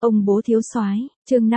Ông bố thiếu soái, chương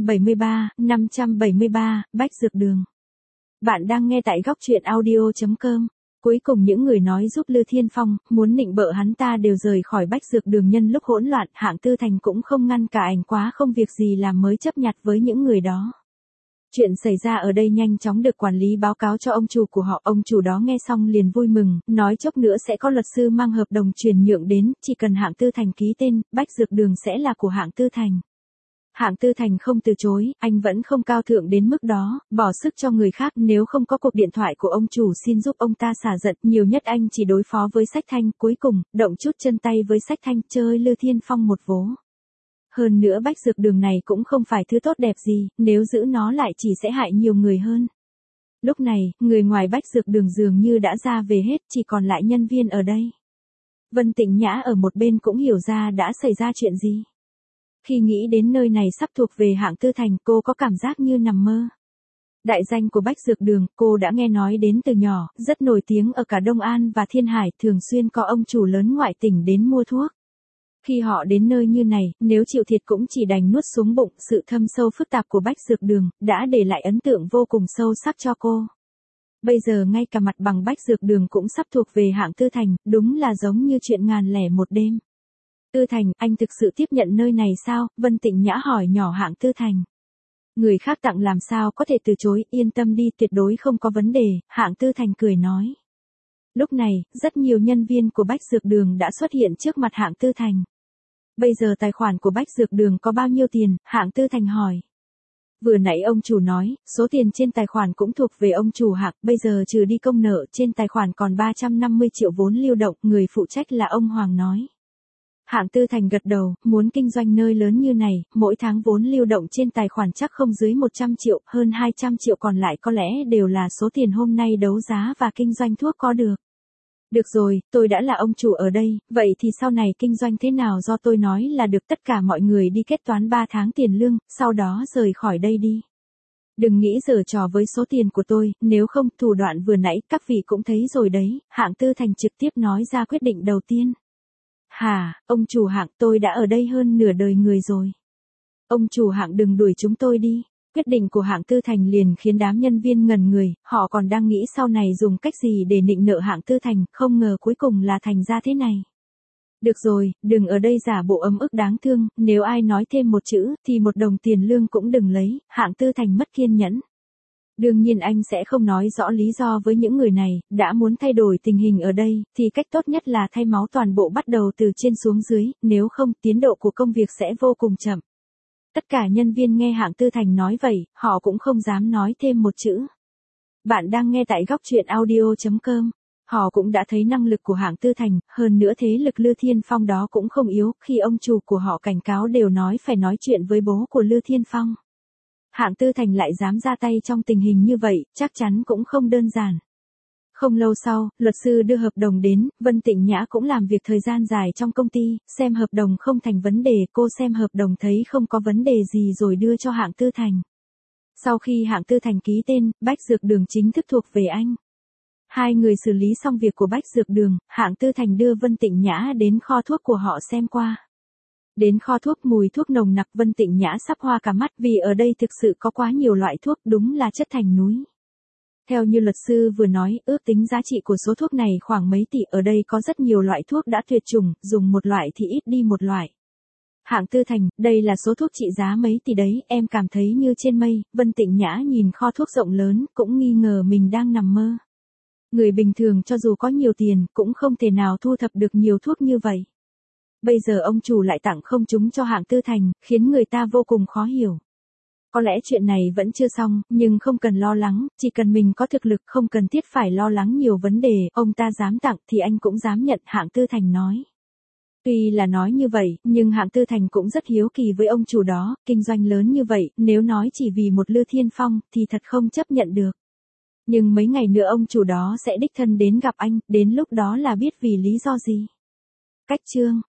573, Bách Dược Đường. Bạn đang nghe tại góc truyện audio.com. Cuối cùng những người nói giúp Lư Thiên Phong, muốn nịnh bợ hắn ta đều rời khỏi Bách Dược Đường nhân lúc hỗn loạn, Hạng Tư Thành cũng không ngăn cả ảnh quá không việc gì làm mới chấp nhặt với những người đó. Chuyện xảy ra ở đây nhanh chóng được quản lý báo cáo cho ông chủ của họ, ông chủ đó nghe xong liền vui mừng, nói chốc nữa sẽ có luật sư mang hợp đồng chuyển nhượng đến, chỉ cần Hạng Tư Thành ký tên, Bách Dược Đường sẽ là của Hạng Tư Thành. Hạng Tư Thành không từ chối, anh vẫn không cao thượng đến mức đó, bỏ sức cho người khác, nếu không có cuộc điện thoại của ông chủ xin giúp ông ta xả giận, nhiều nhất anh chỉ đối phó với Sách Thanh, cuối cùng, động chút chân tay với Sách Thanh, chơi Lư Thiên Phong một vố. Hơn nữa Bách Dược Đường này cũng không phải thứ tốt đẹp gì, nếu giữ nó lại chỉ sẽ hại nhiều người hơn. Lúc này, người ngoài Bách Dược Đường dường như đã ra về hết, chỉ còn lại nhân viên ở đây. Vân Tịnh Nhã ở một bên cũng hiểu ra đã xảy ra chuyện gì. Khi nghĩ đến nơi này sắp thuộc về Hạng Tư Thành, cô có cảm giác như nằm mơ. Đại danh của Bách Dược Đường, cô đã nghe nói đến từ nhỏ, rất nổi tiếng ở cả Đông An và Thiên Hải, thường xuyên có ông chủ lớn ngoại tỉnh đến mua thuốc. Khi họ đến nơi như này, nếu chịu thiệt cũng chỉ đành nuốt xuống bụng, sự thâm sâu phức tạp của Bách Dược Đường, đã để lại ấn tượng vô cùng sâu sắc cho cô. Bây giờ ngay cả mặt bằng Bách Dược Đường cũng sắp thuộc về Hạng Tư Thành, đúng là giống như chuyện ngàn lẻ một đêm. Tư Thành, anh thực sự tiếp nhận nơi này sao? Vân Tịnh Nhã hỏi nhỏ Hạng Tư Thành. Người khác tặng làm sao có thể từ chối, yên tâm đi, tuyệt đối không có vấn đề, Hạng Tư Thành cười nói. Lúc này, rất nhiều nhân viên của Bách Dược Đường đã xuất hiện trước mặt Hạng Tư Thành. Bây giờ tài khoản của Bách Dược Đường có bao nhiêu tiền? Hạng Tư Thành hỏi. Vừa nãy ông chủ nói, số tiền trên tài khoản cũng thuộc về ông chủ Hạng, bây giờ trừ đi công nợ, trên tài khoản còn 350 triệu vốn lưu động, người phụ trách là ông Hoàng nói. Hạng Tư Thành gật đầu, muốn kinh doanh nơi lớn như này, mỗi tháng vốn lưu động trên tài khoản chắc không dưới 100 triệu, hơn 200 triệu còn lại có lẽ đều là số tiền hôm nay đấu giá và kinh doanh thuốc có được. Được rồi, tôi đã là ông chủ ở đây, vậy thì sau này kinh doanh thế nào do tôi nói là được, tất cả mọi người đi kết toán 3 tháng tiền lương, sau đó rời khỏi đây đi. Đừng nghĩ giở trò với số tiền của tôi, nếu không, thủ đoạn vừa nãy các vị cũng thấy rồi đấy, Hạng Tư Thành trực tiếp nói ra quyết định đầu tiên. Hả, ông chủ Hạng, tôi đã ở đây hơn nửa đời người rồi. Ông chủ Hạng đừng đuổi chúng tôi đi. Quyết định của Hạng Tư Thành liền khiến đám nhân viên ngẩn người, họ còn đang nghĩ sau này dùng cách gì để nịnh nợ Hạng Tư Thành, không ngờ cuối cùng là thành ra thế này. Được rồi, đừng ở đây giả bộ ấm ức đáng thương, nếu ai nói thêm một chữ, thì 1 đồng tiền lương cũng đừng lấy, Hạng Tư Thành mất kiên nhẫn. Đương nhiên anh sẽ không nói rõ lý do với những người này, đã muốn thay đổi tình hình ở đây, thì cách tốt nhất là thay máu toàn bộ bắt đầu từ trên xuống dưới, nếu không tiến độ của công việc sẽ vô cùng chậm. Tất cả nhân viên nghe Hạng Tư Thành nói vậy, họ cũng không dám nói thêm một chữ. Bạn đang nghe tại góc truyện audio.com. Họ cũng đã thấy năng lực của Hạng Tư Thành, hơn nữa thế lực Lư Thiên Phong đó cũng không yếu, khi ông chủ của họ cảnh cáo đều nói phải nói chuyện với bố của Lư Thiên Phong. Hạng Tư Thành lại dám ra tay trong tình hình như vậy, chắc chắn cũng không đơn giản. Không lâu sau, luật sư đưa hợp đồng đến, Vân Tịnh Nhã cũng làm việc thời gian dài trong công ty, xem hợp đồng không thành vấn đề, cô xem hợp đồng thấy không có vấn đề gì rồi đưa cho Hạng Tư Thành. Sau khi Hạng Tư Thành ký tên, Bách Dược Đường chính thức thuộc về anh. Hai người xử lý xong việc của Bách Dược Đường, Hạng Tư Thành đưa Vân Tịnh Nhã đến kho thuốc của họ xem qua. Đến kho thuốc, mùi thuốc nồng nặc, Vân Tịnh Nhã sắp hoa cả mắt vì ở đây thực sự có quá nhiều loại thuốc, đúng là chất thành núi. Theo như luật sư vừa nói, ước tính giá trị của số thuốc này khoảng mấy tỷ, ở đây có rất nhiều loại thuốc đã tuyệt chủng, dùng một loại thì ít đi một loại. Hạng Tư Thành, đây là số thuốc trị giá mấy tỷ đấy, em cảm thấy như trên mây, Vân Tịnh Nhã nhìn kho thuốc rộng lớn, cũng nghi ngờ mình đang nằm mơ. Người bình thường cho dù có nhiều tiền, cũng không thể nào thu thập được nhiều thuốc như vậy. Bây giờ ông chủ lại tặng không chúng cho Hạng Tư Thành, khiến người ta vô cùng khó hiểu. Có lẽ chuyện này vẫn chưa xong, nhưng không cần lo lắng, chỉ cần mình có thực lực không cần thiết phải lo lắng nhiều vấn đề, ông ta dám tặng thì anh cũng dám nhận, Hạng Tư Thành nói. Tuy là nói như vậy, nhưng Hạng Tư Thành cũng rất hiếu kỳ với ông chủ đó, kinh doanh lớn như vậy, nếu nói chỉ vì một Lư Thiên Phong, thì thật không chấp nhận được. Nhưng mấy ngày nữa ông chủ đó sẽ đích thân đến gặp anh, đến lúc đó là biết vì lý do gì. Cách chương